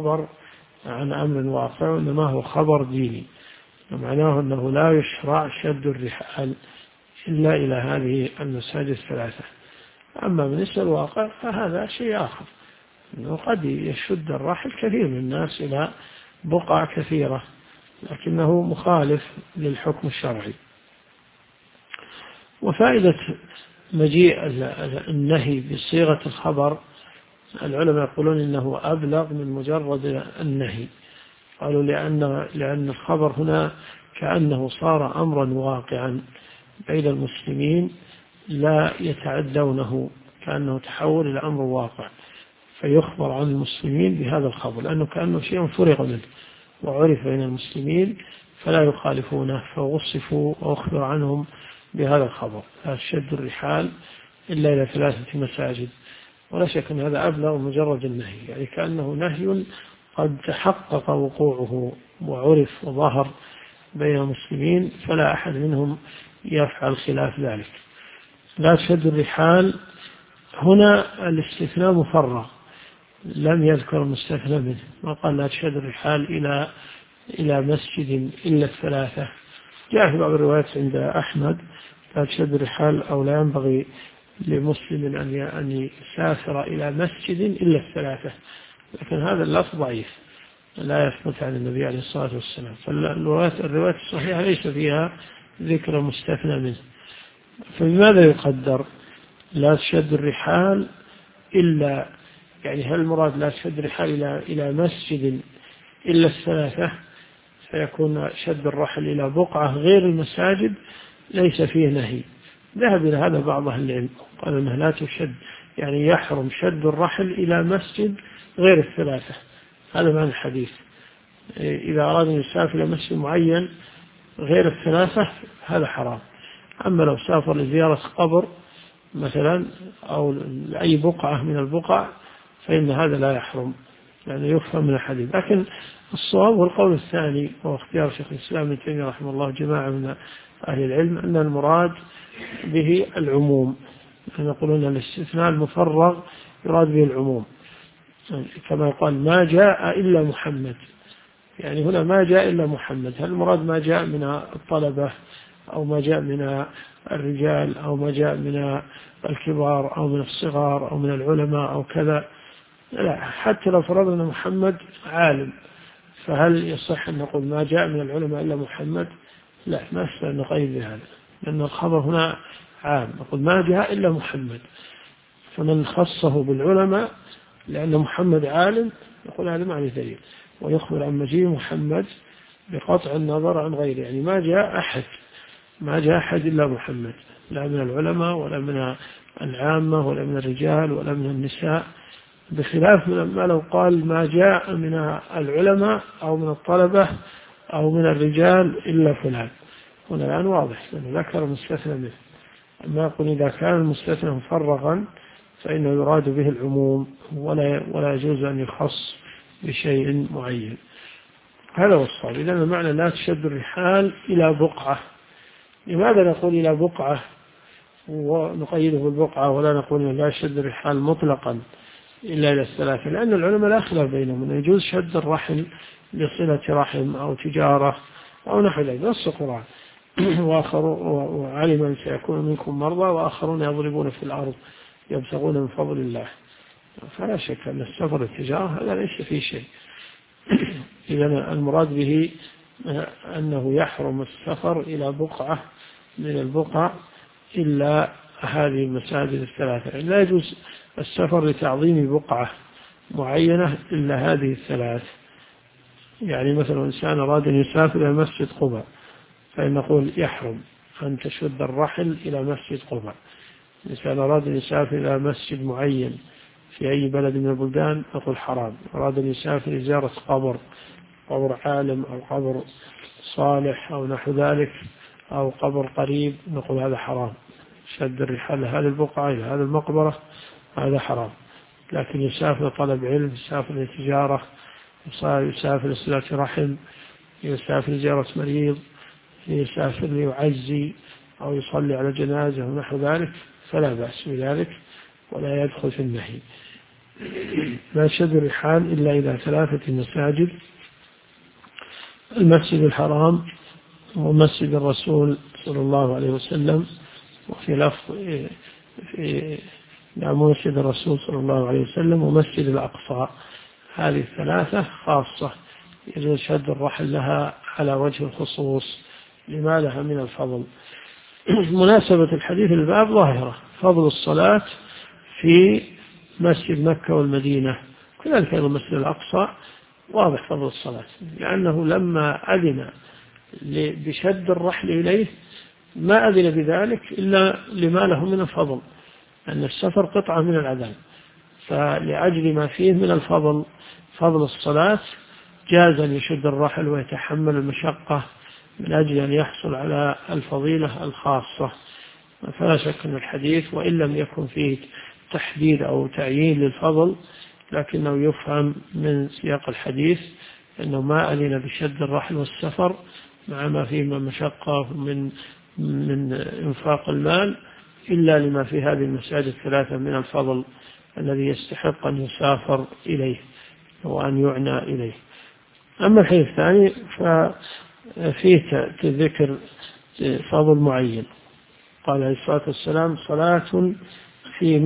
خبر عن أمر واقع، وإنما هو خبر ديني، ومعناه أنه لا يشرع شد الرحال إلا إلى هذه المساجد الثلاثة. أما بالنسبة للواقع فهذا شيء آخر، أنه قد يشد الرحل كثير من الناس إلى بقع كثيرة، لكنه مخالف للحكم الشرعي. وفائدة مجيء النهي بصيغة الخبر، العلماء يقولون إنه أبلغ من مجرد النهي. قالوا لأن الخبر هنا كأنه صار أمرا واقعا بين المسلمين لا يتعدونه، كأنه تحول إلى أمر واقع، فيخبر عن المسلمين بهذا الخبر، لأنه كأنه شيء فرغ منه وعرف بين المسلمين فلا يخالفونه، فوصفوا وأخبر عنهم بهذا الخبر. لا تشد الرحال إلا إلى 3 مساجد. ولا شك أن هذا أبلغ مجرد النهي، يعني كأنه نهي قد تحقق وقوعه وعرف وظهر بين المسلمين، فلا أحد منهم يفعل خلاف ذلك. لا تشد الرحال هنا الاستثناء مفرغ، لم يذكر المستثنى منه، وقال لا تشد الرحال إلى مسجد إلا 3. جاء في بعض الروايات عند أحمد لا تشد الرحال أو لا ينبغي لمسلم أن يسافر إلى مسجد إلا 3، لكن هذا اللفظ ضعيف لا يثبت عن النبي عليه الصلاة والسلام. فالرواية الصحيحة ليس فيها ذكر مستثنى منه. فبماذا يقدر لا تشد الرحال إلا، يعني هل المراد لا تشد الرحال إلى مسجد إلا 3، فيكون شد الرحل إلى بقعة غير المساجد ليس فيه نهي. ذهب إلى هذا بعض أهل العلم، قال أنها لا تشد، يعني يحرم شد الرحل إلى مسجد غير 3. هذا معنى الحديث. إذا أراد أن يسافر إلى مسجد معين غير 3 هذا حرام. أما لو سافر لزيارة قبر مثلا أو أي بقعة من البقع فإن هذا لا يحرم، يعني يفهم من الحديث. لكن الصواب هو القول الثاني، وهو اختيار شيخ الإسلام ابن تيمية رحمه الله جماعة من أهل العلم، أن المراد به العموم. يقولون أن الاستثناء المفرغ يراد به العموم، كما يقال ما جاء إلا محمد، يعني هنا ما جاء إلا محمد، هل المراد ما جاء من الطلبة أو ما جاء من الرجال أو ما جاء من الكبار أو من الصغار أو من العلماء أو كذا؟ لا، حتى لو فرضنا محمد عالم، فهل يصح أن نقول ما جاء من العلماء إلا محمد؟ لا، ما يصح أن نقيد بهذا، لأن الخبر هنا عام، نقول ما جاء إلا محمد، فمن خصه بالعلماء لأن محمد عالم يقول هذا معنى دليل، ويخبر عن مجيء محمد بقطع النظر عن غيره، يعني ما جاء أحد إلا محمد، لا من العلماء ولا من العامة ولا من الرجال ولا من النساء، بخلاف ما لو قال ما جاء من العلماء أو من الطلبة أو من الرجال إلا فلان. هنا الآن واضح لأنه ذكر مستثنى منه. أما يقول إذا كان المستثنى مفرغا فإنه يراد به العموم، ولا يجوز أن يخص بشيء معين. هذا هو الصواب. إذن المعنى لا تشد الرحال إلى بقعة. لماذا نقول إلى بقعة ونقيده بالبقعة ولا نقول لا تشد الرحال مطلقا إلا إلى 3؟ لأن العلماء لا خلاف بينهم أن يجوز شد الرحل لصلة رحم أو تجارة أو نحو ذلك، نص القرآن وعلم أن سيكون منكم مرضى وآخرون يضربون في الأرض يبتغون من فضل الله. فلا شك أن السفر للتجارة هذا ليس فيه شيء. إذا المراد به أنه يحرم السفر إلى بقعة من البقع إلا هذه المساجد 3، يعني لا يجوز السفر لتعظيم بقعة معينة إلا هذه 3. يعني مثلا إنسان أراد أن يسافر إلى مسجد قباء فإن نقول يحرم أن تشد الرحل إلى مسجد قباء. إنسان أراد أن يسافر إلى مسجد معين في أي بلد من البلدان نقول حرام. أراد أن يسافر لزيارة قبر عالم أو قبر صالح أو نحو ذلك أو قبر قريب نقول هذا حرام، شد الرحال هذه البقعة إلى هذه المقبرة هذا حرام. لكن يسافر طلب علم، يسافر لتجارة، يسافر لصلة رحم، يسافر لزيارة مريض، يسافر ليعزي أو يصلي على جنازة ونحو ذلك فلا بأس بذلك ولا يدخل في النهي. لا يشد الرحال إلا إلى 3 مساجد: المسجد الحرام، ومسجد الرسول صلى الله عليه وسلم، وفي لفظ في مسجد الرسول صلى الله عليه وسلم، ومسجد الأقصى. هذه 3 خاصة يجوز شد الرحل لها على وجه الخصوص لما لها من الفضل. مناسبة الحديث الباب ظاهرة: فضل الصلاة في مسجد مكة والمدينة، كذلك أيضا المسجد الأقصى واضح فضل الصلاة، لأنه لما أذن بشد الرحل إليه ما أذن بذلك إلا لما له من الفضل، أن السفر قطعة من العذاب، فلأجل ما فيه من الفضل فضل الصلاة جاز أن يشد الرحل ويتحمل المشقة من أجل أن يحصل على الفضيلة الخاصة. فلا شك أن الحديث وإن لم يكن فيه تحديد أو تعيين للفضل، لكنه يفهم من سياق الحديث أنه ما أذن بشد الرحل والسفر مع ما فيه من مشقة من إنفاق المال إلا لما في هذه المساجد 3 من الفضل الذي يستحق أن يسافر إليه وأن يعنى إليه. أما الحديث الثاني ففيه ذكر فضل معين. قال عليه الصلاة والسلام: صلاة في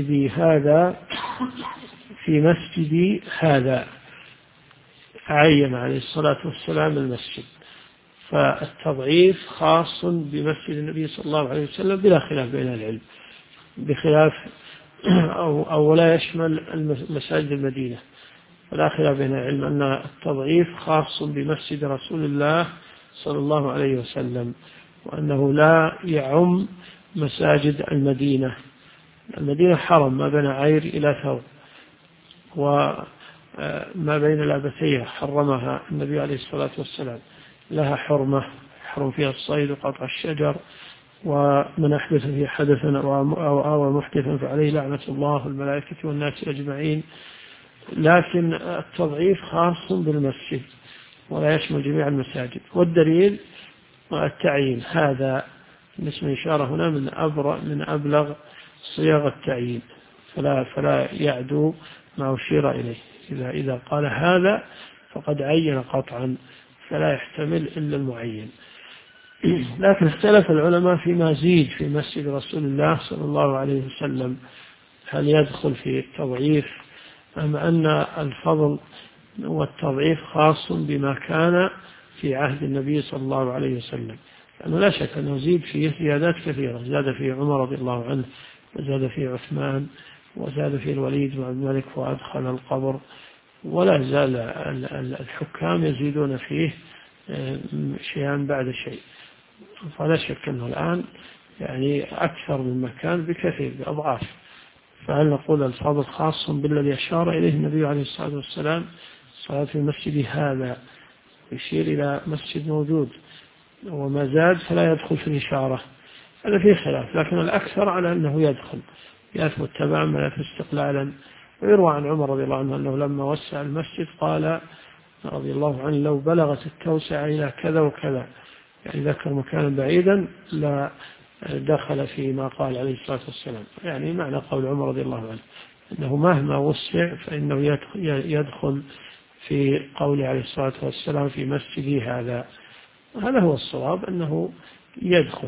مسجدي هذا عين عليه الصلاة والسلام المسجد، فالتضعيف خاص بمسجد النبي صلى الله عليه وسلم بلا خلاف بين العلم، بخلاف أو لا يشمل مساجد المدينة، ولا خلاف بين العلم أن التضعيف خاص بمسجد رسول الله صلى الله عليه وسلم، وأنه لا يعم مساجد المدينة. المدينة حرم ما بين عير إلى ثور، وما بين الأبتية حرمها النبي عليه الصلاة والسلام، لها حرمة، حرم فيها الصيد وقطع الشجر، ومن أحدث فيه حدثا أو آوى محدثا فعليه لعنة الله والملائكة والناس أجمعين. لكن التضعيف خاص بالمسجد ولا يشمل جميع المساجد، والدليل التعيين، هذا اسم إشارة هنا من أبلغ صيغ التعيين، فلا يعدو ما أشير إليه. إذا قال هذا فقد عين قطعا، فلا يحتمل إلا المعين. لكن اختلف العلماء فيما زيد في مسجد رسول الله صلى الله عليه وسلم، هل يدخل في التضعيف أم أن الفضل والتضعيف خاص بما كان في عهد النبي صلى الله عليه وسلم، لأنه لا شك أنه زيد فيه زيادات كثيرة، زاد فيه عمر رضي الله عنه، وزاد فيه عثمان، وزاد فيه الوليد بن عبد الملك وأدخل القبر، ولا زال الحكام يزيدون فيه شيئا بعد شيء، فلا شك أنه الآن يعني أكثر من مكان بكثير بأضعاف. فهل نقول الفضل خاص بالذي أشار إليه النبي عليه الصلاة والسلام: صلاة في المسجد هذا، يشير إلى مسجد موجود، وما زاد فلا يدخل في الإشارة؟ هذا فيه خلاف، لكن الأكثر على أنه يثبت تبعا ولا استقلالا. ويروى عن عمر رضي الله عنه أنه لما وسع المسجد قال رضي الله عنه: لو بلغت التوسعة إلى كذا وكذا، يعني ذكر مكانا بعيدا لا دخل فيما قال عليه الصلاة والسلام، يعني معنى قول عمر رضي الله عنه أنه مهما وسع فإنه يدخل في قوله عليه الصلاة والسلام في مسجدي هذا. هذا هو الصواب، أنه يدخل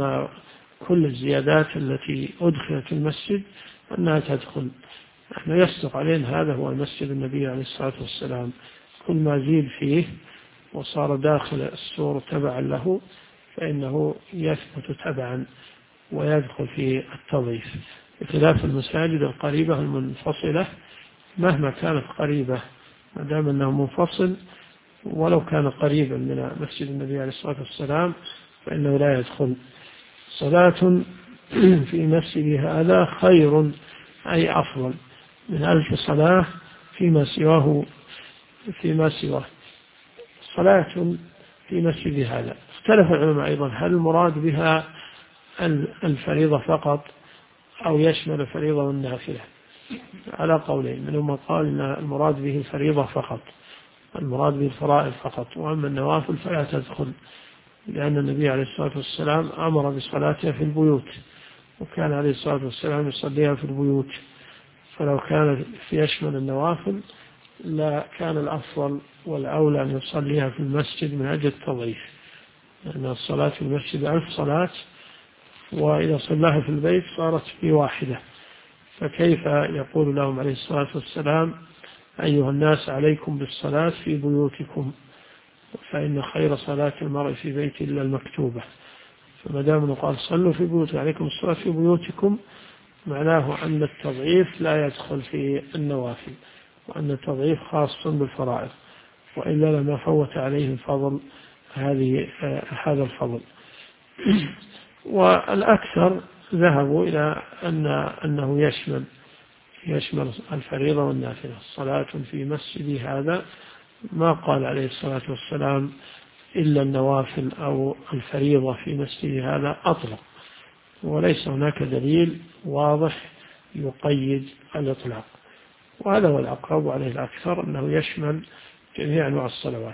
كل الزيادات التي أدخلت في المسجد أنها تدخل، نحن يصدق علينا هذا هو المسجد النبي عليه الصلاة والسلام، كل ما زيد فيه وصار داخل السور تبعا له فإنه يثبت تبعا ويدخل في التضعيف، بخلاف المساجد القريبة المنفصلة مهما كانت قريبة ما دام أنه منفصل ولو كان قريبا من مسجد النبي عليه الصلاة والسلام فإنه لا يدخل. صلاة في مسجد هذا خير أي أفضل من 1000 صلاة فيما سواه. صلاة في مسجد هذا اختلف العلماء أيضا هل المراد بها الفريضة فقط أو يشمل الفريضة والنافلة، على قولين، منهم قال إن المراد به الفريضة فقط، المراد به الفرائض فقط، وأما النوافل فلا تدخل، لأن النبي عليه الصلاة والسلام أمر بصلاتها في البيوت، وكان عليه الصلاة والسلام يصليها في البيوت، فلو كان يشمل النوافل لا كان الأفضل والأولى أن يصليها في المسجد من أجل التضعيف، لأن الصلاة في المسجد 1000 صلاة، وإذا صلاها في البيت صارت بواحدة. فكيف يقول لهم عليه الصلاة والسلام أيها الناس عليكم بالصلاة في بيوتكم فإن خير صلاة المرء في بيت إلا المكتوبة. فما دام قال صلوا في بيوتكم عليكم الصلاة في بيوتكم، معناه أن التضعيف لا يدخل في النوافل، وأن التضعيف خاص بالفرائض، وإلا لما فوت عليهم فضل هذا الفضل. والأكثر ذهبوا إلى أنه يشمل الفريضة والنافلة. صلاة في مسجدي هذا ما قال عليه الصلاة والسلام إلا النوافل أو الفريضة في مسجدي هذا أطلق، وليس هناك دليل واضح يقيد الإطلاق، وهذا هو الأقرب عليه الأكثر أنه يشمل جميع أنواع الصلوات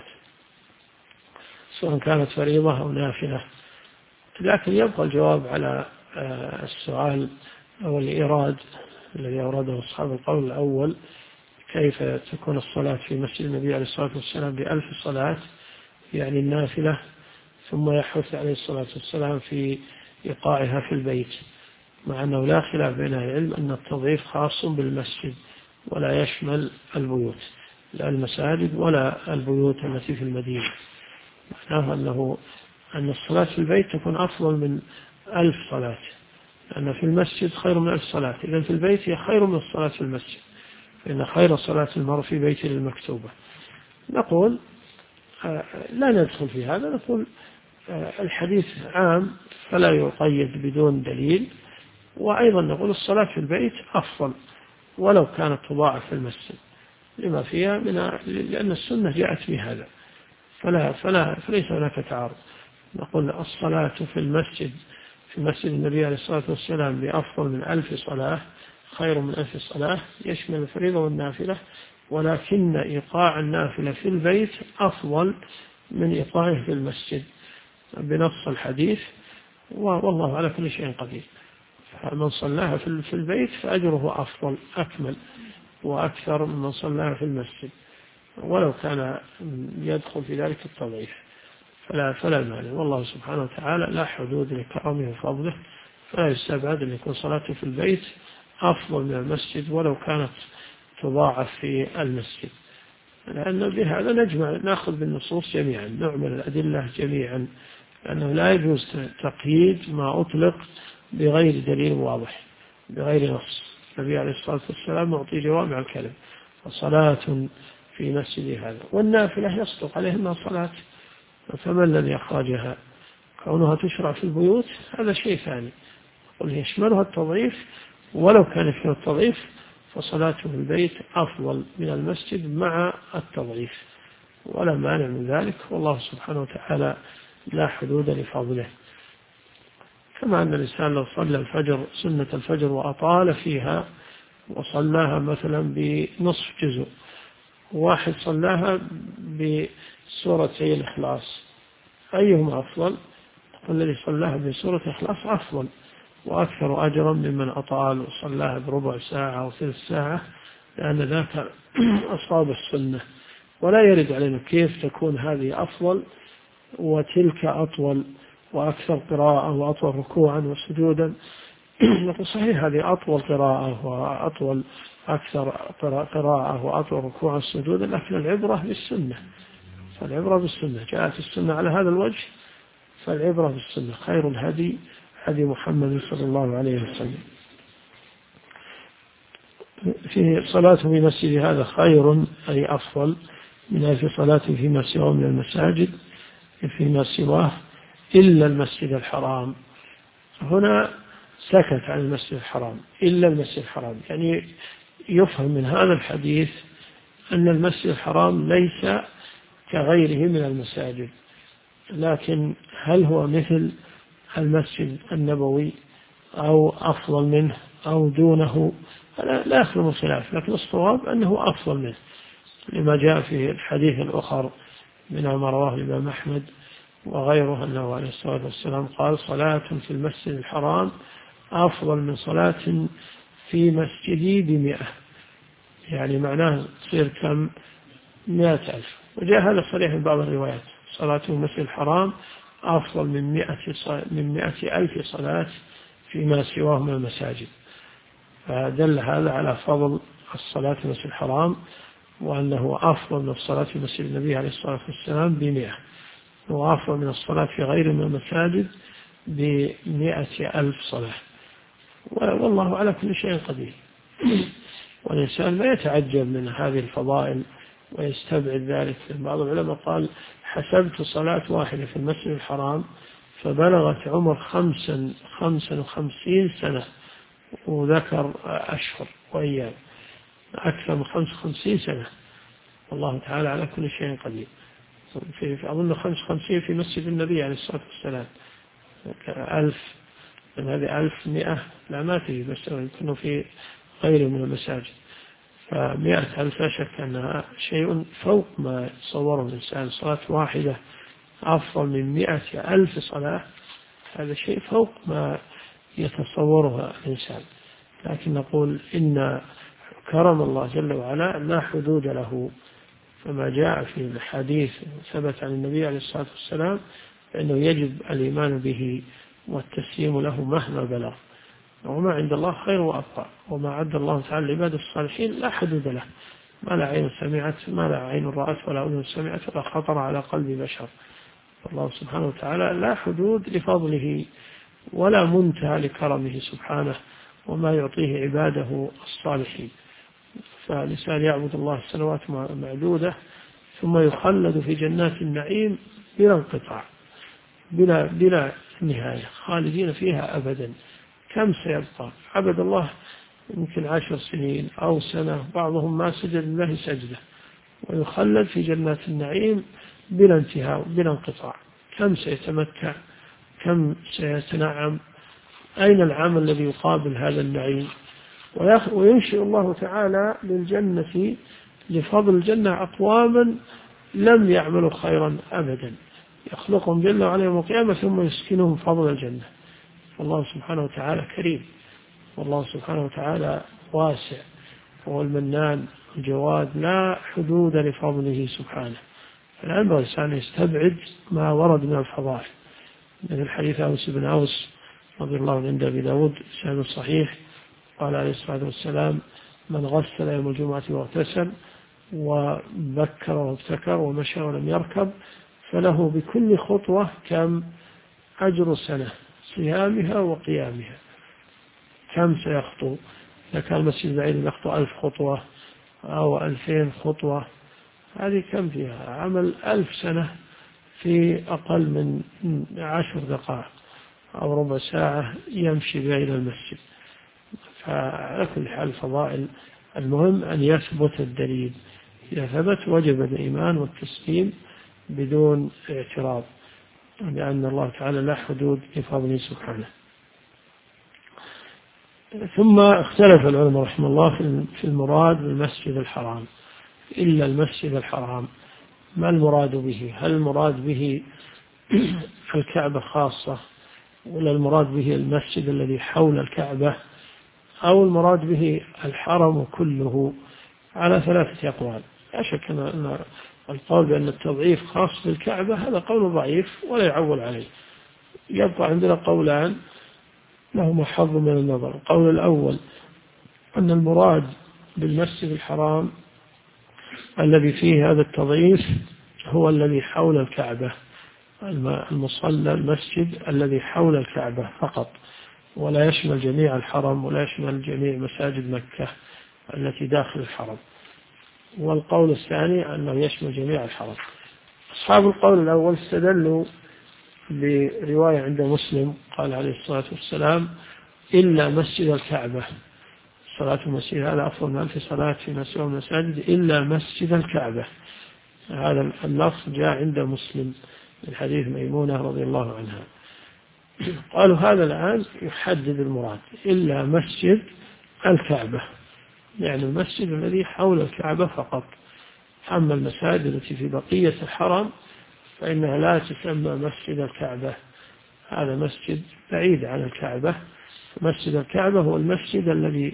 سواء كانت فريضة أو نافلة. لكن يبقى الجواب على السؤال أو الإيراد الذي أورده أصحاب القول الأول، كيف تكون الصلاة في مسجد النبي عليه الصلاة والسلام ب1000 صلاة يعني النافلة، ثم يحث عليه الصلاة والسلام في إيقاعها في البيت، مع أنه لا خلاف بين العلم أن التضعيف خاص بالمسجد ولا يشمل البيوت، لا المساجد ولا البيوت التي في المدينة. معناه أن الصلاة في البيت تكون أفضل من 1000 صلاة، لأن في المسجد خير من 1000 صلاة، إذن في البيت هي خير من الصلاة في المسجد، فإن خير صلاة المرء في بيته المكتوبة. نقول لا ندخل في هذا، نقول الحديث عام فلا يقيد بدون دليل، وأيضا نقول الصلاة في البيت أفضل ولو كانت تضاعف في المسجد لما فيها لأن السنة جاءت بهذا، فليس هناك تعارض. نقول الصلاة في مسجد النبي عليه الصلاة والسلام بأفضل من 1000 صلاة، خير من 1000 صلاة، يشمل الفريضة والنافلة، ولكن إيقاع النافلة في البيت أفضل من إيقاعه في المسجد بنص الحديث، والله على كل شيء قدير. من صلاها في البيت فأجره أفضل أكمل وأكثر من صلاها في المسجد، ولو كان يدخل في ذلك التضعيف فلا مانع. والله سبحانه وتعالى لا حدود لكرمه وفضله، فلا يستبعد أن يكون صلاته في البيت أفضل من المسجد ولو كانت تضاعف في المسجد، لأن بهذا نأخذ بالنصوص جميعا، نعمل الأدلة جميعا، لأنه لا يجوز تقييد ما أطلق بغير دليل واضح بغير نص. النبي عليه الصلاة والسلام معطي جوامع الكلم، فصلاة في مسجد هذا، والنافلة يصدق عليه أنها صلاة، فما الذي أخرجها؟ كونها تشرع في البيوت هذا شيء ثاني، قل يشملها التضعيف، ولو كان فيها التضعيف فصلاته في البيت أفضل من المسجد مع التضعيف، ولا مانع من ذلك، والله سبحانه وتعالى لا حدود لفضله. كما أن الإنسان لو صلى الفجر سنة الفجر وأطال فيها وصلاها مثلا بنصف جزء، واحد صلاها بسورتي الإخلاص، أيهما أفضل؟ الذي صلاها بسورة الإخلاص أفضل وأكثر أجرا ممن أطال وصلاها بربع ساعة أو ثلث ساعة، لأن ذاك أصاب السنة. ولا يرد علينا كيف تكون هذه أفضل وتلك أطول وأكثر قراءة وأطول ركوعا وسجودا. نقول صحيح هذه أطول قراءة وأطول أكثر قراءة وأطول ركوعا وسجودا، لكن العبرة بالسنة، فالعبرة بالسنة جاءت السنة على هذا الوجه، فالعبرة بالسنة. خير الهدي هدي محمد صلى الله عليه وسلم. في صلاة في مسجد هذا خير أي أفضل من في صلاة فيما سواه من المساجد فيما سواه إلا المسجد الحرام. هنا سكت عن المسجد الحرام إلا المسجد الحرام، يعني يفهم من هذا الحديث أن المسجد الحرام ليس كغيره من المساجد، لكن هل هو مثل المسجد النبوي أو أفضل منه أو دونه؟ لا يخلو خلاف، لكن الصواب أنه أفضل منه لما جاء في الحديث الآخر من ما رواه الإمام أحمد وغيره أنه عليه الصلاة والسلام قال: صلاة في المسجد الحرام أفضل من صلاة في مسجدي ب100، يعني معناه تصير كم؟ 100,000. وجاء هذا صريح في بعض الروايات، صلاة في المسجد الحرام أفضل من 100,000 صلاة فيما سواه من المساجد. فدل هذا على فضل الصلاة في المسجد الحرام، وأنه أفضل من الصلاة في مسجد النبي عليه الصلاة والسلام ب100، وأفضل من الصلاة في غير من المساجد ب100,000 صلاة. والله على كل شيء قدير. والإنسان لا يتعجب من هذه الفضائل ويستبعد ذلك. بعض العلماء قال: حسبت صلاة واحدة في المسجد الحرام فبلغت عمر 55 سنة، وذكر أشهر وأيام، أكثر من 55 سنة. والله تعالى على كل شيء قدير. في أظن 55 في مسجد النبي عليه الصلاة والسلام، 1000 من هذه 1100 لا ما فيه، بس يكون في غيره من المساجد. ف100,000 لا شك أنها شيء فوق ما يتصوره الإنسان. صلاة واحدة أفضل من 100,000 صلاة، هذا شيء فوق ما يتصوره الإنسان. لكن نقول إن كرم الله جل وعلا لا حدود له، فما جاء في الحديث ثبت عن النبي عليه الصلاة والسلام أنه يجب الإيمان به والتسليم له مهما بلغ. وما عند الله خير وأبقى، وما عد الله تعالى لعباد الصالحين لا حدود له، ما لا عين سمعت، ما لا عين رأت، ولا أذن سمعت، ولا خطر على قلب بشر. الله سبحانه وتعالى لا حدود لفضله ولا منتهى لكرمه سبحانه وما يعطيه عباده الصالحين. فالإنسان يعبد الله سنوات معدودة ثم يخلد في جنات النعيم بلا انقطاع، بلا نهاية، خالدين فيها أبدا. كم سيبقى؟ عبد الله يمكن 10 سنين أو سنة، بعضهم ما سجد لله سجدة، ويخلد في جنات النعيم بلا انتهاء بلا انقطاع. كم سيتمتع؟ كم سيتنعم؟ أين العمل الذي يقابل هذا النعيم؟ وينشئ الله تعالى للجنة لفضل الجنة أقواما لم يعملوا خيرا أبدا، يخلقهم جل وعلا يوم القيامة ثم يسكنهم فضل الجنة. والله سبحانه وتعالى كريم، والله سبحانه وتعالى واسع، هو المنان الجواد، لا حدود لفضله سبحانه. فلا ينبغي الإنسان يستبعد ما ورد من الفضائل، من الحديث أوس بن أوس رضي الله عنه عند أبي داود سند صحيح، قال عليه الصلاة والسلام: من غسل يوم الجمعة واغتسل وبكر وابتكر ومشى ولم يركب فله بكل خطوة كم؟ أجر سنة صيامها وقيامها. كم سيخطو؟ إذا كان المسجد بعيد يخطو 1000 خطوة أو 2000 خطوة، هذه كم فيها؟ عمل 1000 سنة في أقل من 10 دقائق أو ربع ساعة يمشي بها إلى المسجد. فعلى كل حال فضائل، المهم أن يثبت الدليل. إذا ثبت وجب الإيمان والتسليم بدون اعتراض، لأن الله تعالى لا حدود لفضله سبحانه. ثم اختلف العلماء رحمه الله في المراد بالمسجد الحرام. إلا المسجد الحرام، ما المراد به؟ هل المراد به الكعبة خاصة، ولا المراد به المسجد الذي حول الكعبة، أو المراد به الحرم كله؟ على 3 أقوال. لا شك أن القول بأن التضعيف خاص بالكعبة هذا قول ضعيف ولا يعول عليه. يبقى عندنا قولان لهما حظ من النظر. القول الأول أن المراد بالمسجد الحرام الذي فيه هذا التضعيف هو الذي حول الكعبة، المصلى المسجد الذي حول الكعبة فقط، ولا يشمل جميع الحرم ولا يشمل جميع مساجد مكة التي داخل الحرم. والقول الثاني أنه يشمل جميع الحرم. أصحاب القول الأول استدلوا برواية عند مسلم قال عليه الصلاة والسلام: إلا مسجد الكعبة، صلاة المسجد هذا أفضل من 1000 صلاة في سوى المساجد إلا مسجد الكعبة. هذا اللفظ جاء عند مسلم من حديث ميمونة رضي الله عنها. قالوا هذا الآن يحدد المراد، إلا مسجد الكعبة، يعني المسجد الذي حول الكعبة فقط. أما المساجد التي في بقية الحرم فإنها لا تسمى مسجد الكعبة، هذا مسجد بعيد عن الكعبة. مسجد الكعبة هو المسجد الذي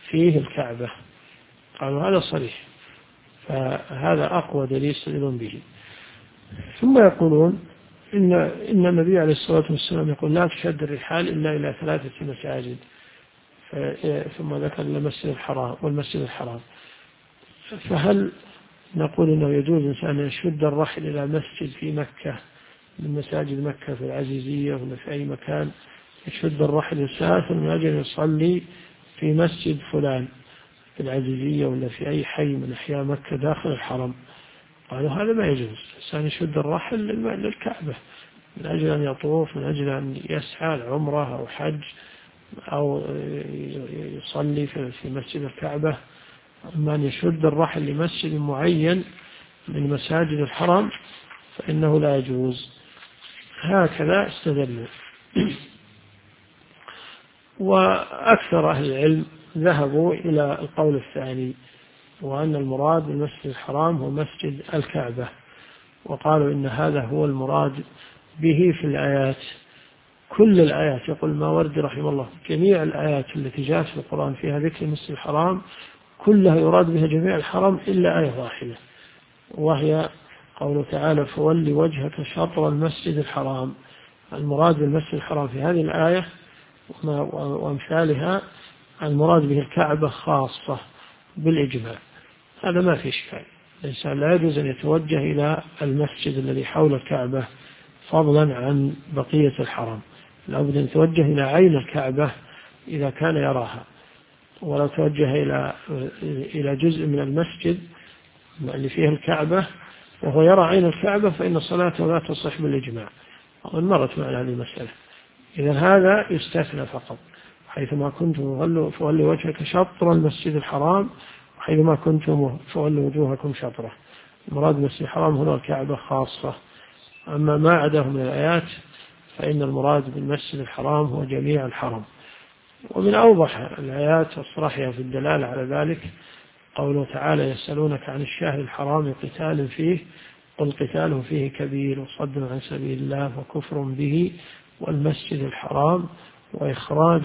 فيه الكعبة. قالوا هذا صريح، فهذا أقوى دليل يستدلون به. ثم يقولون إن النبي عليه الصلاة والسلام يقول لا تشد الرحال إلا إلى 3 مساجد، ثم ذكر المسجد الحرام والمسجد الحرام. فهل نقول إنه يجوز إنسان أن يشد الرحل إلى مسجد في مكة من مساجد مكة في العزيزية ولا في أي مكان، يشد الرحل يسافر من أجل يصلي في مسجد فلان في العزيزية ولا في أي حي من أحياء مكة داخل الحرم؟ قالوا هذا ما يجوز، الإنسان يشد الرحل للكعبة من أجل أن يطوف، من أجل أن يسعى العمرة أو حج أو يصلي في مسجد الكعبة. أما أن يشد الرحل لمسجد معين من مساجد الحرم فإنه لا يجوز. هكذا استدلوا. وأكثر أهل العلم ذهبوا إلى القول الثاني، وأن المراد بالمسجد الحرام هو مسجد الكعبة، وقالوا إن هذا هو المراد به في الآيات. كل الآيات، يقول الماوردي رحمه الله، جميع الآيات التي جاءت في القرآن فيها ذكر المسجد الحرام كلها يراد بها جميع الحرم إلا آية واحدة، وهي قوله تعالى فول وجهك شطر المسجد الحرام. المراد بالمسجد الحرام في هذه الآية وأمثالها المراد به الكعبة خاصة بالإجماع. هذا ما في إشكال، الإنسان لا يجوز أن يتوجه إلى المسجد الذي حول الكعبة فضلا عن بقية الحرم، لابد أن يتوجه إلى عين الكعبة إذا كان يراها، ولو توجه إلى جزء من المسجد اللي فيه الكعبة وهو يرى عين الكعبة فإن صلاته لا تصح بالإجماع، وقد مرت معنا هذه المسألة. إذا هذا يستثنى فقط، حيثما كنتم فولوا وجهك شطر المسجد الحرام، وحيثما كنتم فولوا وجوهكم شطره. المراد بالمسجد الحرام هنا الكعبة خاصة، أما ما عداه من الآيات فإن المراد بالمسجد الحرام هو جميع الحرم. ومن أوضح الآيات الصراحة في الدلالة على ذلك قوله تعالى يسألونك عن الشهر الحرام قتال فيه قل قتاله فيه كبير وصد عن سبيل الله وكفر به والمسجد الحرام وإخراج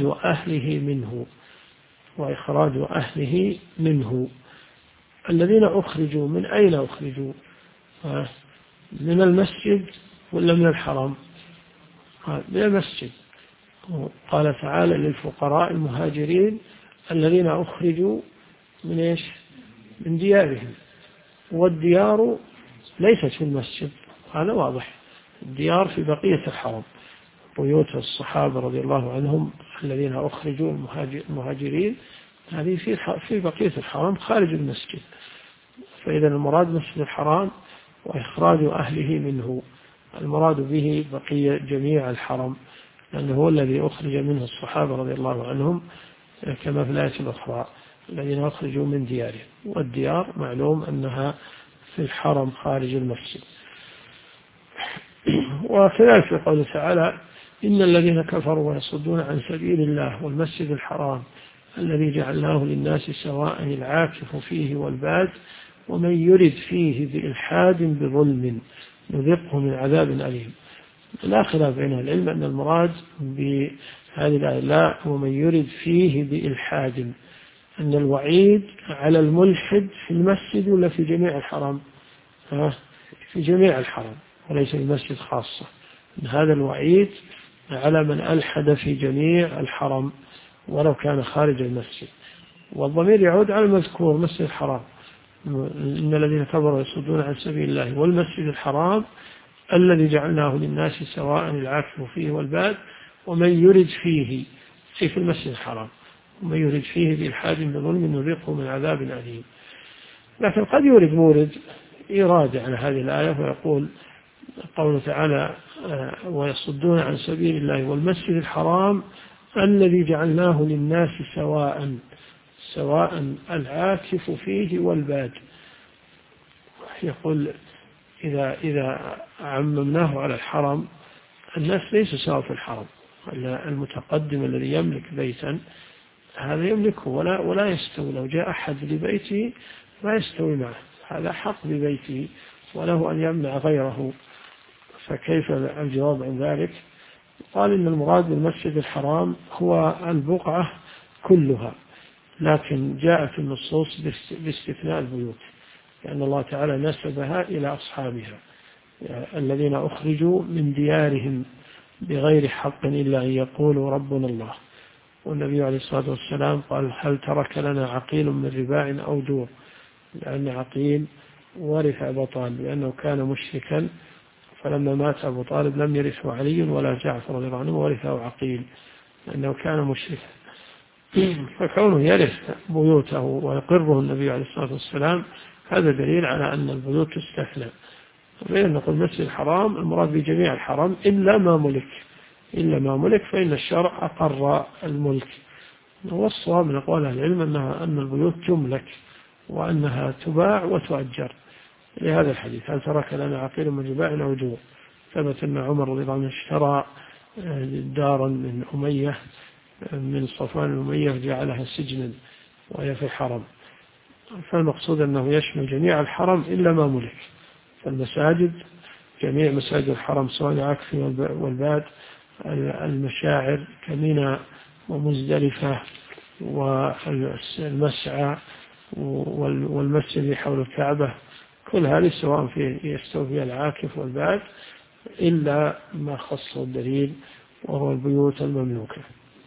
أهله منه. الذين أخرجوا من أين أخرجوا؟ من المسجد ولا من الحرم؟ من المسجد. قال تعالى للفقراء المهاجرين الذين أخرجوا من إيش؟ من ديارهم، والديار ليست في المسجد، هذا واضح، الديار في بقية الحرم، بيوت الصحابة رضي الله عنهم الذين أخرجوا المهاجرين هذه في بقية الحرم خارج المسجد. فإذا المراد مسجد الحرام وإخراج أهله منه، المراد به بقية جميع الحرم، لأنه هو الذي أخرج منه الصحابة رضي الله عنهم كما في الآية الأخرى الذين أخرجوا من ديارهم، والديار معلوم أنها في الحرم خارج المسجد. وكذلك في قوله تعالى إن الذين كفروا ويصدون عن سبيل الله والمسجد الحرام الذي جعلناه للناس سواء العاكف فيه والباد ومن يرد فيه بإلحاد بظلم نذقه من عذاب أليم. لا خلاف بين العلم أن المراد بهذه الآية لا ومن يرد فيه بإلحاد، أن الوعيد على الملحد في المسجد ولا في جميع الحرم؟ في جميع الحرم وليس المسجد خاصة. هذا الوعيد على من ألحد في جميع الحرم ولو كان خارج المسجد، والضمير يعود على المذكور مسجد الحرام إن الذين كفروا يصدون عن سبيل الله والمسجد الحرام الذي جعلناه للناس سواء العاكف فيه والباد ومن يرد فيه أي في المسجد الحرام ومن يرد فيه بإلحاد بظلم نذقه من عذاب أليم. لكن قد يورد مورد إرادة على هذه الآية ويقول قوله تعالى ويصدون عن سبيل الله والمسجد الحرام الذي جعلناه للناس سواء العاكف فيه والباد. يقول إذا عممناه على الحرم الناس ليس سواء في الحرم، المتقدم الذي يملك بيتا هذا يملكه ولا يستوي، لو جاء أحد لبيته ما يستوي معه، هذا حق ببيته وله أن يمنع غيره، فكيف الجواب عن ذلك؟ قال إن المراد بالمسجد الحرام هو البقعة كلها لكن جاءت النصوص باستثناء البيوت، لأن الله تعالى نسبها إلى أصحابها الذين أخرجوا من ديارهم بغير حق إلا أن يقولوا ربنا الله. والنبي عليه الصلاة والسلام قال هل ترك لنا عقيل من رباع أو دور، لأن عقيل ورث أبا طالب لأنه كان مشركا، فلما مات أبو طالب لم يرثه علي ولا جعفر رضي الله عنه، ورثه عقيل لأنه كان مشركا. فكونه يرث بيوته ويقره النبي عليه الصلاة والسلام هذا دليل على أن البيوت تستثنى. غير نقول مسجد الحرام المراد بجميع الحرم إلا ما ملك فإن الشرع أقر الملك. والصواب من أقوال العلم أن البيوت تملك وأنها تباع وتؤجر لهذا الحديث هل ترك لنا عقيل من رباع أو دور. ثبت أن عمر رضي الله عنه اشترى دارا من أمية من صفوان الأمية جعلها سجنا وهي في الحرم. فالمقصود أنه يشمل جميع الحرم إلا ما ملك. فالمساجد جميع مساجد الحرم سواء العكفي والباد، المشاعر كميناء ومزدلفة والمسعى والمسجد حول الكعبة، كل هذه سواء يستوي فيها العاكف والباد إلا ما خصه الدليل وهو البيوت المملوكة.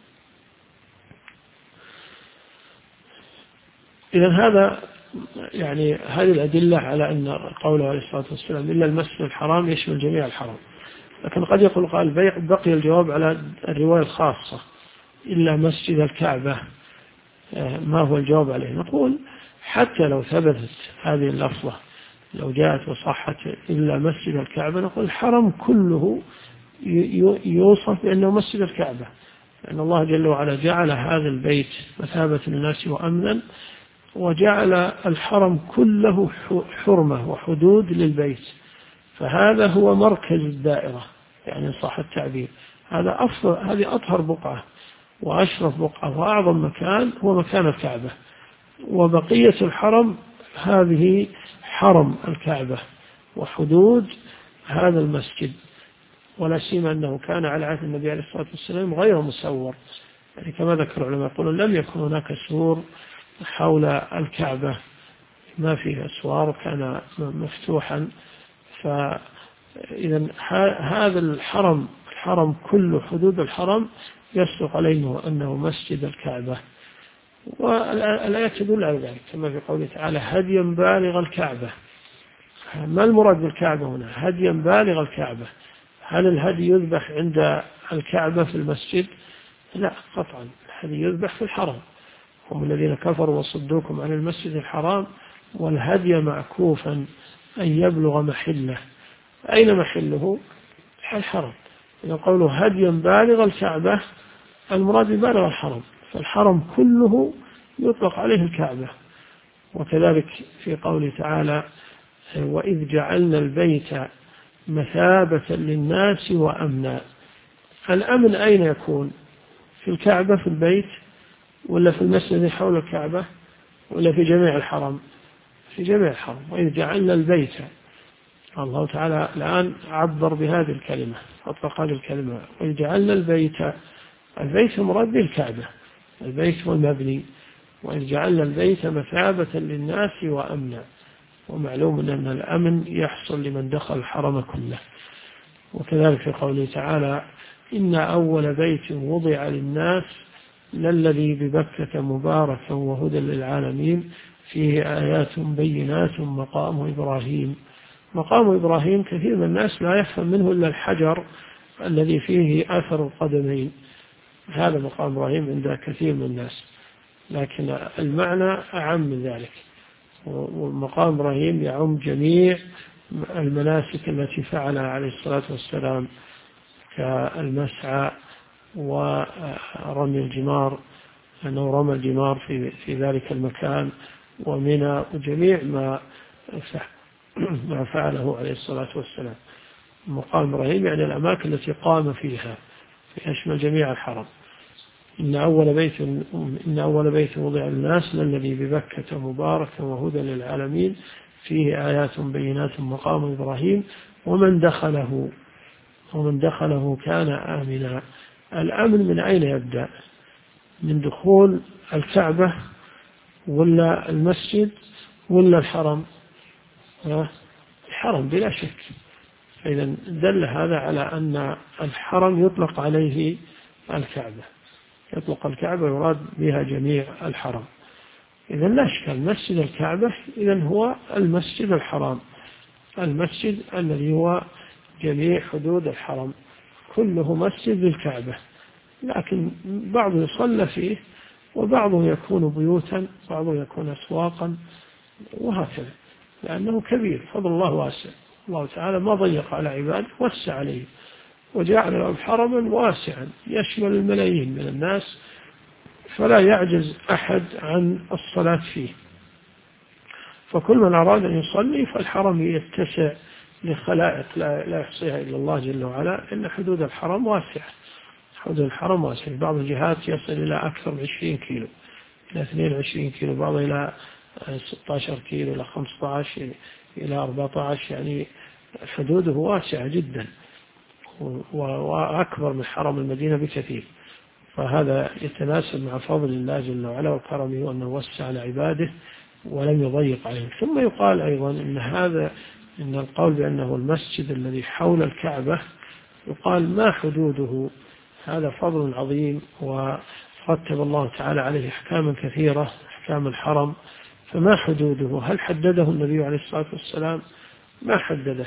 إذن هذا يعني هذه الأدلة على أن قوله عليه الصلاة والسلام إلا المسجد الحرام يشمل جميع الحرام. لكن قد يقول قال بقي الجواب على الرواية الخاصة إلا مسجد الكعبة، ما هو الجواب عليه؟ نقول حتى لو ثبتت هذه اللفظة لو جاءت وصحت إلا مسجد الكعبة نقول الحرم كله يوصف بأنه مسجد الكعبة، لأن الله جل وعلا جعل هذا البيت مثابة للناس وأمنا، وجعل الحرم كله حرمة وحدود للبيت، فهذا هو مركز الدائرة يعني صح التعبير. هذه أطهر بقعة وأشرف بقعة وأعظم مكان هو مكان الكعبة، وبقية الحرم هذه حرم الكعبة وحدود هذا المسجد. ولا سيما أنه كان على عهد النبي عليه الصلاة والسلام غير مسور، يعني كما ذكر العلماء يقولون لم يكن هناك سور حول الكعبة، ما فيه أسوار كان مفتوحا. فإذا هذا الحرم كل حدود الحرم يصدق عليه أنه مسجد الكعبة. والآيات تدل على ذلك كما في قوله تعالى هديا بالغ الكعبة. ما المراد بالكعبة هنا؟ هديا بالغ الكعبة. هل الهدي يذبح عند الكعبة في المسجد؟ لا قطعا، الهدي يذبح في الحرم. هم الذين كفروا وصدوكم عن المسجد الحرام والهدي معكوفا أن يبلغ محله. أين محله؟ الحرم. إذا قوله هديا بالغ الكعبة المراد بالغ الحرم، فالحرم كله يطلق عليه الكعبة. وكذلك في قوله تعالى وإذ جعلنا البيت مثابة للناس وأمنا. الأمن أين يكون؟ في الكعبة في البيت ولا في المسجد حول الكعبة ولا في جميع الحرم؟ في جميع الحرم. وإذ جعلنا البيت، الله تعالى الآن عبر بهذه الكلمة أطلق هذه الكلمة وإذ جعلنا البيت مراد به الكعبة، البيت والمبني. وإذ جعلنا البيت مثابة للناس وأمنا، ومعلوم أن الأمن يحصل لمن دخل الحرم كله. وكذلك في قوله تعالى إن أول بيت وضع للناس للذي ببكة مباركا وهدى للعالمين فيه آيات بينات مقام إبراهيم. مقام إبراهيم كثير من الناس لا يفهم منه إلا الحجر الذي فيه أثر القدمين، هذا مقام إبراهيم عند كثير من الناس، لكن المعنى أعم من ذلك. ومقام إبراهيم يعم جميع المناسك التي فعلها عليه الصلاة والسلام كالمسعى ورمي الجمار، أنه رمى الجمار في ذلك المكان، ومنى، وجميع ما فعله عليه الصلاة والسلام. مقام إبراهيم يعني الأماكن التي قام فيها يشمل جميع الحرم. إن أول بيت وضع للناس للذي ببكة مباركا وهدى للعالمين فيه آيات بينات مقام إبراهيم ومن دخله كان آمنا. الأمن من أين يبدأ؟ من دخول الكعبة ولا المسجد ولا الحرم؟ الحرم بلا شك. إذا دل هذا على أن الحرم يطلق عليه الكعبة، يطلق الكعبة يراد بها جميع الحرم. إذا لا إشكال، مسجد الكعبة إذا هو المسجد الحرام، المسجد الذي هو جميع حدود الحرم كله مسجد للكعبة، لكن بعضه يصلى فيه وبعضه يكون بيوتا، بعضه يكون أسواقا، وهكذا، لأنه كبير، فضل الله واسع. الله تعالى ما ضيق على عباده، وسع عليه وجعل له حرما واسعا يشمل الملايين من الناس، فلا يعجز أحد عن الصلاة فيه. فكل من أراد أن يصلي فالحرم يتسع لخلائق لا يحصيها إلا الله جل وعلا، إن حدود الحرم واسعة، حدود الحرم واسعة. بعض الجهات يصل إلى أكثر من 20 كيلو، إلى 22 كيلو، بعض إلى 16 كيلو، إلى 15، إلى 14، يعني حدوده واسعة جدا وأكبر من حرم المدينة بكثير. فهذا يتناسب مع فضل الله جل وعلا وكرمه، وأنه وسع على عباده ولم يضيق عليهم. ثم يقال أيضا إن القول بأنه المسجد الذي حول الكعبة يقال ما حدوده، هذا فضل عظيم، ورتب الله تعالى عليه أحكاما كثيرة، أحكام الحرم، فما حدوده؟ هل حدده النبي عليه الصلاة والسلام؟ ما حدده،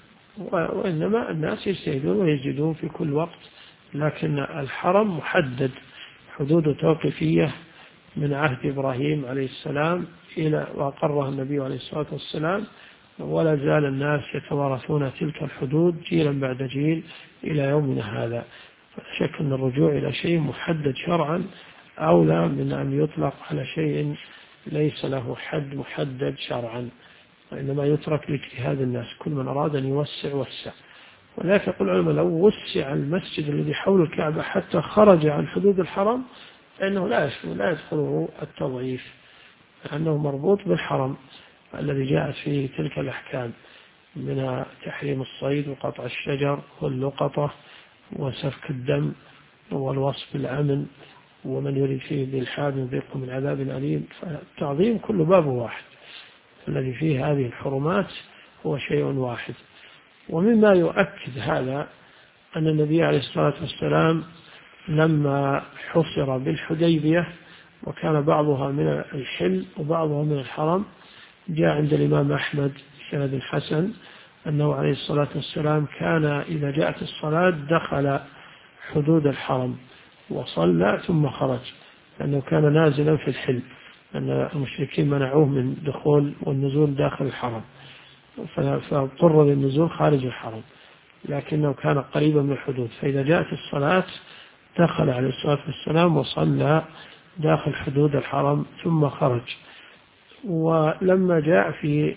وإنما الناس يجتهدون ويجدون في كل وقت، لكن الحرم محدد، حدود توقيفية من عهد إبراهيم عليه السلام إلى وأقره النبي عليه الصلاة والسلام، ولا زال الناس يتوارثون تلك الحدود جيلا بعد جيل إلى يومنا هذا. فلا شك أن الرجوع إلى شيء محدد شرعا أولى من أن يطلق على شيء ليس له حد محدد شرعا، وإنما يترك لاجتهاد الناس، كل من أراد أن يوسع وسع. ولذلك يقول العلماء لو وسع المسجد الذي حول الكعبة حتى خرج عن حدود الحرم فإنه لا يدخله التضعيف، لأنه مربوط بالحرم الذي جاءت فيه تلك الأحكام من تحريم الصيد وقطع الشجر واللقطة وسفك الدم والوصف بالأمن، ومن يريد فيه بالحاد يذيقه من عذاب أليم. فالتعظيم كل باب واحد، الذي فيه هذه الحرمات هو شيء واحد. ومما يؤكد هذا أن النبي عليه الصلاة والسلام لما حصر بالحديبية وكان بعضها من الحل وبعضها من الحرم، جاء عند الإمام أحمد سند الحسن أنه عليه الصلاة والسلام كان إذا جاءت الصلاة دخل حدود الحرم وصلى ثم خرج، لأنه كان نازلا في الحل، أن المشركين منعوه من دخول والنزول داخل الحرم، فاضطر للنزول خارج الحرم، لكنه كان قريبا من الحدود. فإذا جاءت الصلاة دخل عليه الصلاة والسلام وصلى داخل حدود الحرم ثم خرج. ولما جاء في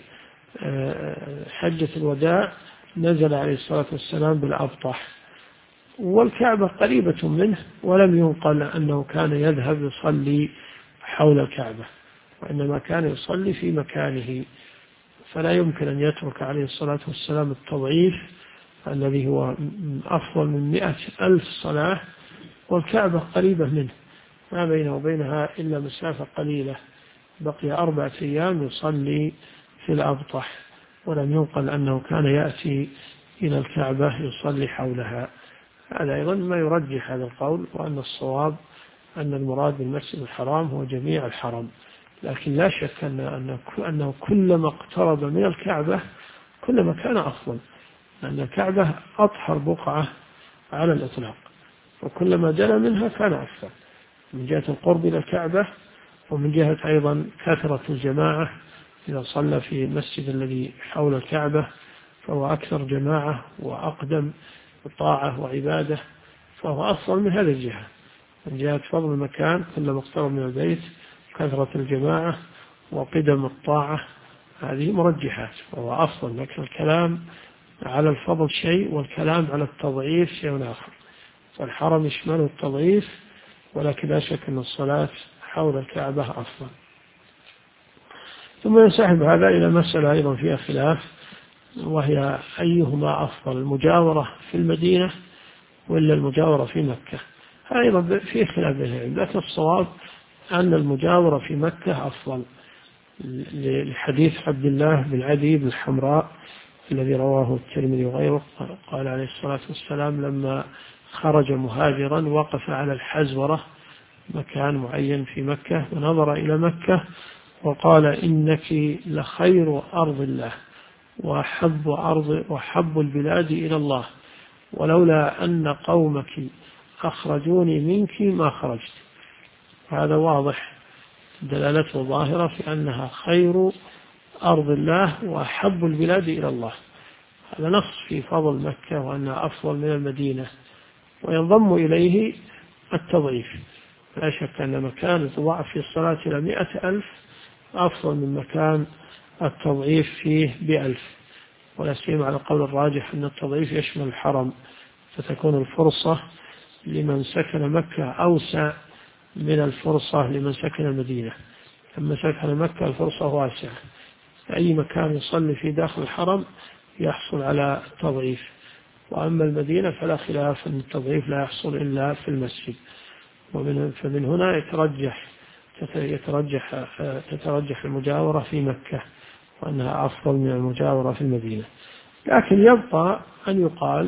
حجة الوداع نزل عليه الصلاة والسلام بالأبطح، والكعبة قريبة منه، ولم ينقل أنه كان يذهب يصلي حول الكعبة، وإنما كان يصلي في مكانه. فلا يمكن أن يترك عليه الصلاة والسلام التضعيف الذي هو أفضل من 100,000 صلاة، والكعبة قريبة منه، ما بينه وبينها إلا مسافة قليلة، بقي 4 أيام يصلي في الأبطح، ولم ينقل أنه كان يأتي إلى الكعبة يصلي حولها. هذا أيضا ما يرجح هذا القول، وأن الصواب أن المراد بالمسجد الحرام هو جميع الحرم، لكن لا شك أنه كلما اقترب من الكعبة كلما كان أفضل، لأن الكعبة أطهر بقعة على الإطلاق، وكلما دنا منها كان أفضل من جهة القرب إلى الكعبة، ومن جهة أيضا كثرة الجماعة. إذا صلى في المسجد الذي حول الكعبة فهو أكثر جماعة وأقدم طاعة وعبادة، فهو أفضل من هذه الجهة، من جهة فضل المكان كلما اقترب من البيت، كثرة الجماعة وقدم الطاعة، هذه مرجحات، فهو أفضل. لكن الكلام على الفضل شيء، والكلام على التضعيف شيء آخر. فالحرم يشمله التضعيف، ولكن لا شك أن الصلاة حول الكعبة أفضل. ثم ينسحب هذا إلى مسألة أيضا فيها خلاف، وهي أيهما أفضل، المجاورة في المدينة ولا المجاورة في مكة؟ أيضا في خلاف بين العلم، لكن الصواب أن المجاورة في مكة أفضل، لحديث عبد الله بن عدي بن الحمراء الذي رواه الترمذي وغيره، قال عليه الصلاة والسلام لما خرج مهاجرا وقف على الحزورة مكان معين في مكة ونظر إلى مكة وقال إنك لخير أرض الله وأحب البلاد إلى الله، ولولا أن قومك أخرجوني منك ما خرجت. هذا واضح، دلالته ظاهرة في أنها خير أرض الله وأحب البلاد إلى الله. هذا نص في فضل مكة وأنها أفضل من المدينة، وينضم إليه التضعيف. لا شك أن مكان التضاعف في الصلاة إلى 100,000 أفضل من مكان التضعيف فيه ب1000، ولا سيما على القول الراجح أن التضعيف يشمل الحرم، فتكون الفرصة لمن سكن مكة أوسع من الفرصة لمن سكن المدينة. لما سكن مكة الفرصة واسعة، أي مكان يصلي في داخل الحرم يحصل على تضعيف، وأما المدينة فلا خلاف أن التضعيف لا يحصل إلا في المسجد. فمن هنا تترجح المجاورة في مكة وأنها أفضل من المجاورة في المدينة. لكن يبقى أن يقال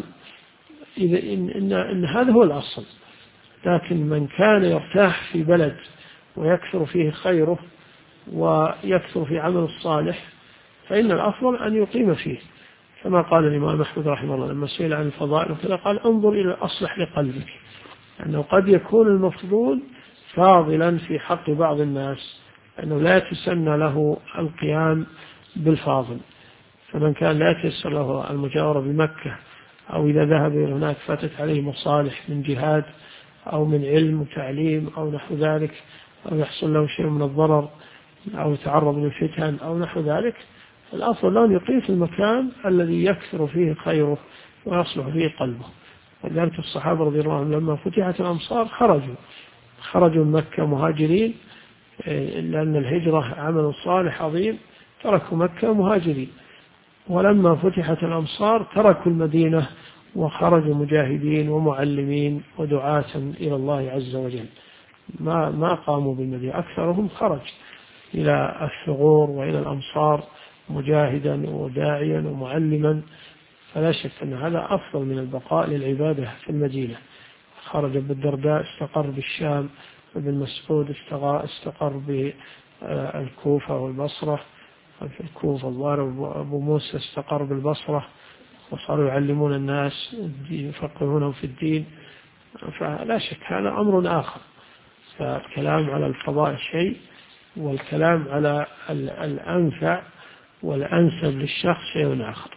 إن هذا هو الأصل، لكن من كان يرتاح في بلد ويكثر فيه خيره ويكثر في عمل الصالح فإن الأفضل أن يقيم فيه، كما قال الإمام أحمد رحمه الله لما سئل عن الفضائل وكذا قال انظر إلى الأصلح لقلبك، أنه قد يكون المفضول فاضلا في حق بعض الناس أنه لا يتسنى له القيام بالفاضل، فمن كان لا يتيسر له المجاورة بمكة أو إذا ذهب إلى هناك فاتت عليه مصالح من جهاد أو من علم وتعليم أو نحو ذلك، أو يحصل له شيء من الضرر أو يتعرض للفتن أو نحو ذلك، الأفضل له أن يقيم في المكان الذي يكثر فيه خيره ويصلح فيه قلبه. ولذلك الصحابة رضي الله عنهم لما فتحت الأمصار خرجوا من مكة مهاجرين، لأن الهجرة عمل صالح عظيم، تركوا مكة مهاجرين، ولما فتحت الأمصار تركوا المدينة وخرجوا مجاهدين ومعلمين ودعاة إلى الله عز وجل، ما قاموا بالمدينة، أكثرهم خرج إلى الثغور وإلى الأمصار مجاهدا وداعيا ومعلما، فلا شك أن هذا أفضل من البقاء للعبادة في المدينة. خرج ابن الدرداء استقر بالشام، ابن مسعود استقر بالكوفة والبصرة، في الكوفة الظاهر أبو موسى استقر بالبصرة وصاروا يعلمون الناس يفقهونهم في الدين، فلا شك هذا أمر آخر. فالكلام على الفضائل شيء، والكلام على الأنفع والأنسب للشخص شيء آخر.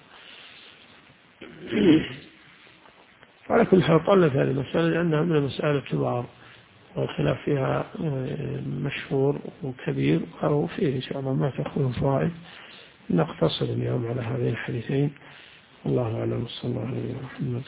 فعلى كل حال طلت هذه المسألة لأنها من المسائل الكبار والخلاف فيها مشهور وكبير، أو فيه إن شاء الله ما تكون فوائد. نقتصر اليوم على هذين الحديثين، الله أعلم، صلى الله عليه وسلم.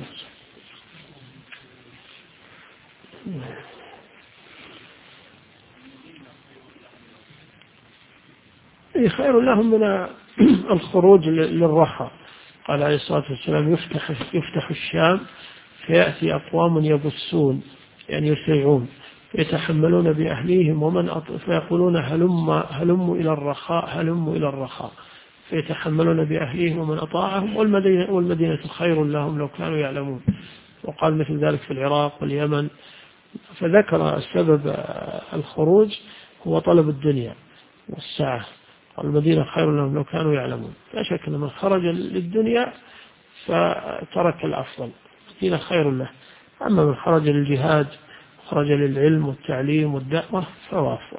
خير لهم من الخروج للرخاء. قال عليه الصلاة والسلام يفتح الشام فيأتي أقوام يبصون يعني يسرعون يتحملون بأهليهم فيقولون هلموا إلى الرخاء فيتحملون بأهليهم ومن أطاعهم، والمدينة خير لهم لو كانوا يعلمون. وقال مثل ذلك في العراق واليمن. فذكر سبب الخروج هو طلب الدنيا والسعة، قال المدينة خير لهم لو كانوا يعلمون. لا شك أن من خرج للدنيا فترك الأفضل، المدينة خير له. أما من خرج للجهاد، خرج للعلم والتعليم والدعوة فهو أفضل.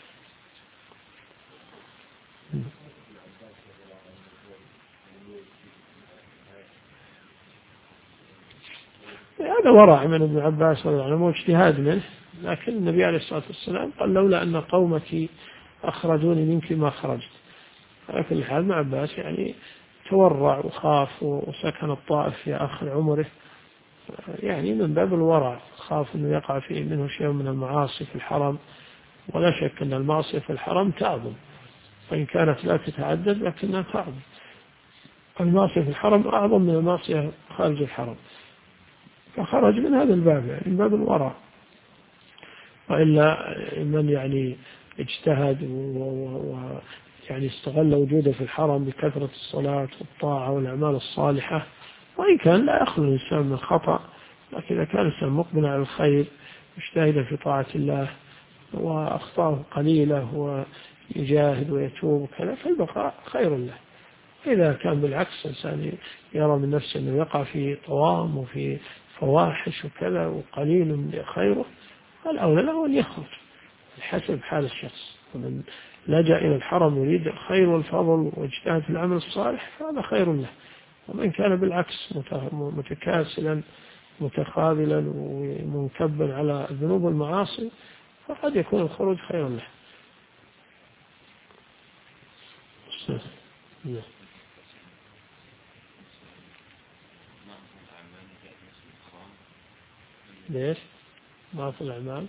هذا ورع من ابن عباس رضي الله عنه واجتهاد منه، لكن النبي عليه الصلاة والسلام قال لولا أن قومك أخرجوني منك ما خرجت. على كل حال ابن عباس يعني تورع وخاف وسكن الطائف في آخر عمره، يعني من باب الورع، خاف أنه يقع فيه منه شيء من المعاصي في الحرم. ولا شك أن المعصية في الحرم تعظم، وإن كانت لا تتعدد لكنها تعظم. المعصية في الحرم أعظم من المعصية خارج الحرم، فخرج من هذا الباب، يعني من باب الورع. وإلا من يعني اجتهد ويعني استغل وجوده في الحرم بكثرة الصلاة والطاعة والأعمال الصالحة، وإن كان لا يخلو الإنسان من خطأ، لكن إذا كان الإنسان مقبل على الخير مجتهدا في طاعة الله وأخطاءه قليلة ويجاهد ويتوب وكذا فالبقاء خير له. إذا كان بالعكس إنسان يرى من نفسه أنه يقع في طوام وفي فواحش وكذا وقليل من خيره، الأولى له أن يخرج بحسب حال الشخص. ومن لجأ إلى الحرم يريد الخير والفضل واجتهد في العمل الصالح فهذا خير له. ومن كان بالعكس متكاسلا متخاذلا ومنكبا على الذنوب والمعاصي فقد يكون الخروج خيرا له. ليش؟ ضعف الأعمال.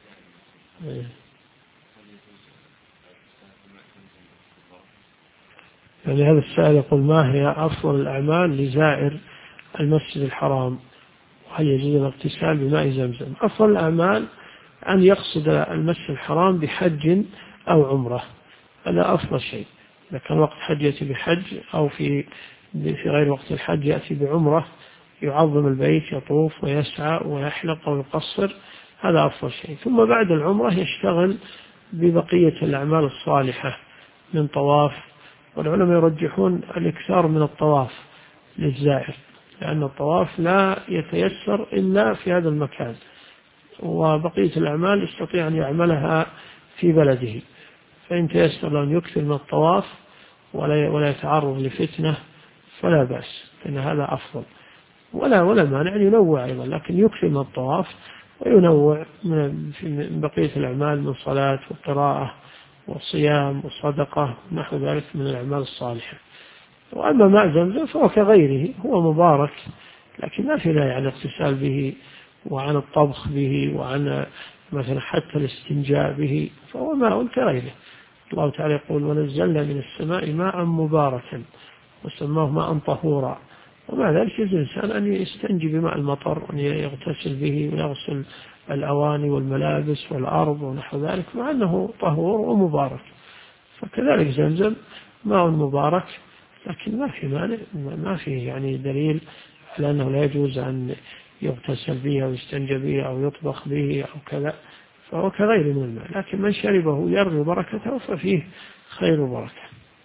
يعني هذا السائل يقول ما هي أفضل الأعمال لزائر المسجد الحرام، وهل يجوز الاغتسال بماء زمزم؟ أفضل الأعمال أن يقصد المسجد الحرام بحج أو عمرة، هذا أفضل شيء. إذا كان وقت حج يأتي بحج، أو في غير وقت الحج يأتي بعمرة يعظم البيت يطوف ويسعى ويحلق ويقصر، هذا أفضل شيء. ثم بعد العمرة يشتغل ببقية الأعمال الصالحة من طواف، والعلماء يرجحون الإكثار من الطواف للزائر، لأن الطواف لا يتيسر إلا في هذا المكان، وبقية الأعمال يستطيع أن يعملها في بلده. فإن تيسر له أن يكثر من الطواف ولا يتعرض لفتنة فلا بأس، لأن هذا أفضل. ولا مانع أن ينوع أيضا، لكن يكثر من الطواف وينوع من بقية الأعمال من صلاة وقراءة وصيام وصدقة نحو ذلك من الأعمال الصالحة. وأما ماء زمزم فهو كغيره، هو مبارك، لكن ما في داعي عن الاغتسال به وعن الطبخ به وعن مثلا حتى الاستنجاء به، فهو ماء كغيره. الله تعالى يقول ونزلنا من السماء ماء مباركا وسماه ماء طهورا. ومع ذلك يجوز الإنسان أن يستنجي بماء المطر وأن يغتسل به ويغسل الأواني والملابس والأرض ونحو ذلك، مع أنه طهور ومبارك. فكذلك زمزم ماء مبارك، لكن ما في مانع، ما في يعني دليل على أنه لا يجوز أن يغتسل به أو يستنجى به أو يطبخ به أو كذا، فهو كغير من الماء، لكن من شربه يرجو بركته ففيه خير وبركة.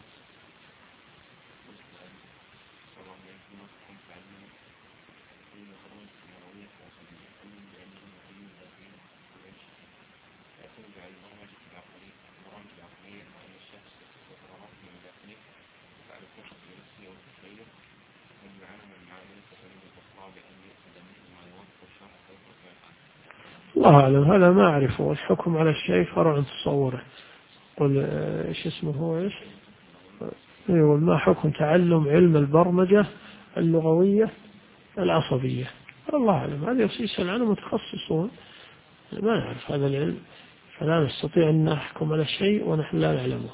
الله أعلم، هذا ما أعرفه. الحكم على الشيء فرع عن تصوره. قل إيش اسمه هو إيش؟ يقول ما حكم تعلم علم البرمجة اللغوية العصبية؟ الله أعلم، هذا يسأل عنه متخصصون، ما نعرف هذا العلم، فلا نستطيع أن نحكم على الشيء ونحن لا نعلمه.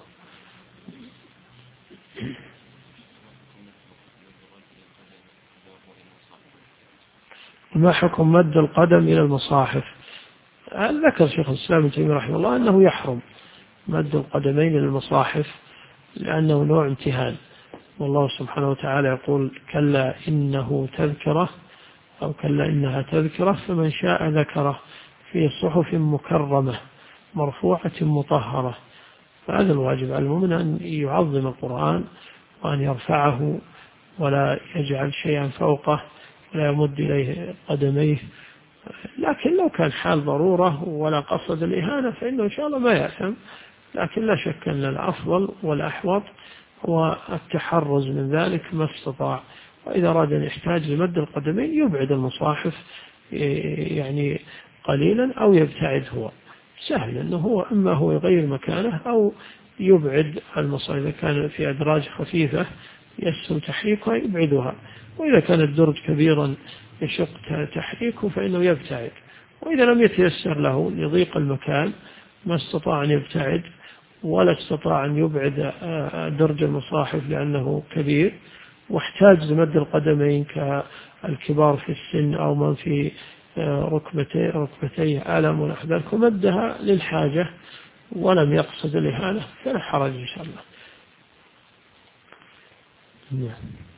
ما حكم مد القدم إلى المصاحف؟ ذكر شيخ الإسلام ابن تيمية رحمه الله أنه يحرم مد القدمين إلى المصاحف لأنه نوع امتهان، والله سبحانه وتعالى يقول كلا إنه تذكرة أو كلا إنها تذكرة فمن شاء ذكره في صحف مكرمة مرفوعة مطهرة. فهذا الواجب على المؤمن أن يعظم القرآن وأن يرفعه ولا يجعل شيئا فوقه ولا يمد إليه قدميه. لكن لو كان حال ضرورة ولا قصد الإهانة فإنه إن شاء الله ما يأثم، لكن لا شك أن الأفضل والأحوط هو التحرز من ذلك ما استطاع. وإذا أراد أن يحتاج لمد القدمين يبعد المصاحف يعني قليلا أو يبتعد، هو سهل أنه هو إما هو يغير مكانه أو يبعد المصاحف. إذا كان في أدراج خفيفة يسهل تحريكها يبعدها، وإذا كان الدرج كبيرا يشق تحريكه فإنه يبتعد. وإذا لم يتيسر له لضيق المكان ما استطاع أن يبتعد ولا استطاع أن يبعد درج المصاحف لأنه كبير واحتاج لمد القدمين كالكبار في السن أو من في ركبتيه ألم ونحو ذلك ومدها للحاجة ولم يقصد الإهانة فلا حرج إن شاء الله.